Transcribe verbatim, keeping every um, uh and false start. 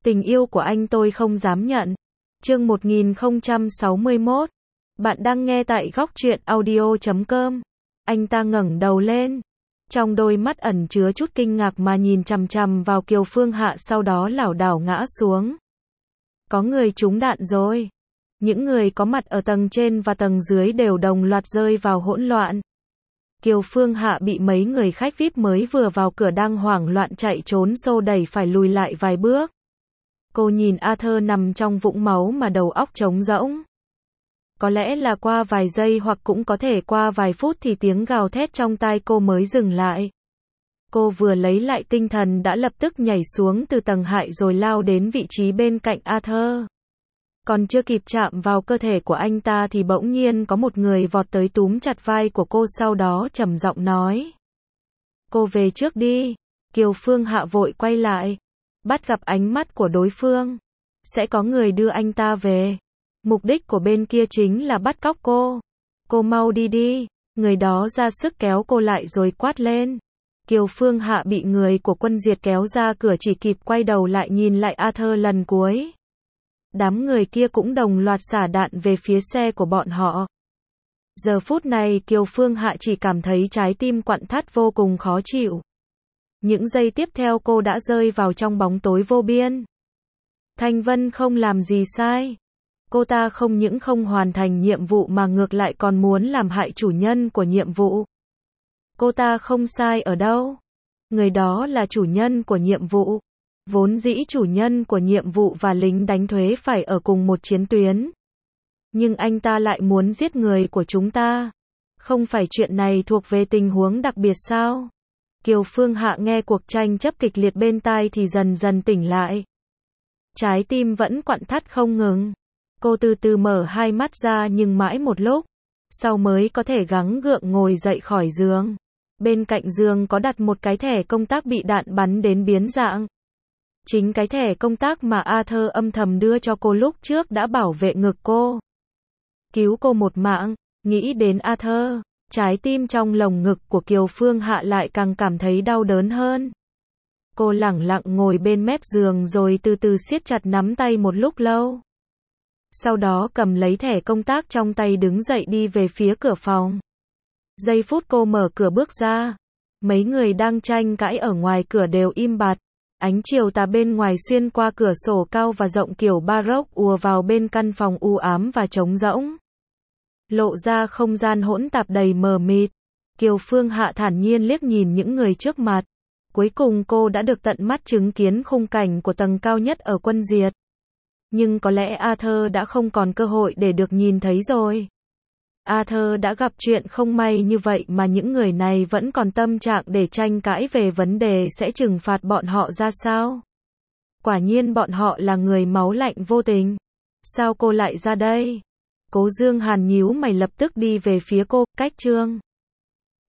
Tình yêu của anh tôi không dám nhận. Chương một nghìn không trăm sáu mươi mốt. Bạn đang nghe tại góc truyện audio chấm com. Anh ta ngẩng đầu lên. Trong đôi mắt ẩn chứa chút kinh ngạc mà nhìn chằm chằm vào Kiều Phương Hạ, sau đó lảo đảo ngã xuống. Có người trúng đạn rồi. Những người có mặt ở tầng trên và tầng dưới đều đồng loạt rơi vào hỗn loạn. Kiều Phương Hạ bị mấy người khách vi ai pi mới vừa vào cửa đang hoảng loạn chạy trốn xô đẩy phải lùi lại vài bước. Cô nhìn Arthur nằm trong vũng máu mà đầu óc trống rỗng. Có lẽ là qua vài giây hoặc cũng có thể qua vài phút thì tiếng gào thét trong tai cô mới dừng lại. Cô vừa lấy lại tinh thần đã lập tức nhảy xuống từ tầng hại rồi lao đến vị trí bên cạnh Arthur. Còn chưa kịp chạm vào cơ thể của anh ta thì bỗng nhiên có một người vọt tới túm chặt vai của cô, sau đó trầm giọng nói. Cô về trước đi. Kiều Phương Hạ vội quay lại. Bắt gặp ánh mắt của đối phương. Sẽ có người đưa anh ta về. Mục đích của bên kia chính là bắt cóc cô. Cô mau đi đi. Người đó ra sức kéo cô lại rồi quát lên. Kiều Phương Hạ bị người của Quân Diệt kéo ra cửa, chỉ kịp quay đầu lại nhìn lại Arthur lần cuối. Đám người kia cũng đồng loạt xả đạn về phía xe của bọn họ. Giờ phút này Kiều Phương Hạ chỉ cảm thấy trái tim quặn thắt vô cùng khó chịu. Những giây tiếp theo cô đã rơi vào trong bóng tối vô biên. Thanh Vân không làm gì sai. Cô ta không những không hoàn thành nhiệm vụ mà ngược lại còn muốn làm hại chủ nhân của nhiệm vụ. Cô ta không sai ở đâu. Người đó là chủ nhân của nhiệm vụ. Vốn dĩ chủ nhân của nhiệm vụ và lính đánh thuế phải ở cùng một chiến tuyến. Nhưng anh ta lại muốn giết người của chúng ta. Không phải chuyện này thuộc về tình huống đặc biệt sao? Kiều Phương Hạ nghe cuộc tranh chấp kịch liệt bên tai thì dần dần tỉnh lại. Trái tim vẫn quặn thắt không ngừng. Cô từ từ mở hai mắt ra nhưng mãi một lúc sau mới có thể gắng gượng ngồi dậy khỏi giường. Bên cạnh giường có đặt một cái thẻ công tác bị đạn bắn đến biến dạng. Chính cái thẻ công tác mà Arthur âm thầm đưa cho cô lúc trước đã bảo vệ ngực cô, cứu cô một mạng. Nghĩ đến Arthur, trái tim trong lồng ngực của Kiều Phương Hạ lại càng cảm thấy đau đớn hơn. Cô lẳng lặng ngồi bên mép giường rồi từ từ siết chặt nắm tay một lúc lâu. Sau đó cầm lấy thẻ công tác trong tay đứng dậy đi về phía cửa phòng. Giây phút cô mở cửa bước ra, mấy người đang tranh cãi ở ngoài cửa đều im bặt. Ánh chiều tà bên ngoài xuyên qua cửa sổ cao và rộng kiểu baroque ùa vào bên căn phòng u ám và trống rỗng. Lộ ra không gian hỗn tạp đầy mờ mịt. Kiều Phương Hạ thản nhiên liếc nhìn những người trước mặt. Cuối cùng cô đã được tận mắt chứng kiến khung cảnh của tầng cao nhất ở Quân Diệt. Nhưng có lẽ Arthur đã không còn cơ hội để được nhìn thấy rồi. Arthur đã gặp chuyện không may như vậy mà những người này vẫn còn tâm trạng để tranh cãi về vấn đề sẽ trừng phạt bọn họ ra sao. Quả nhiên bọn họ là người máu lạnh vô tình. Sao cô lại ra đây? Cố Dương Hàn nhíu mày lập tức đi về phía cô, cách Trương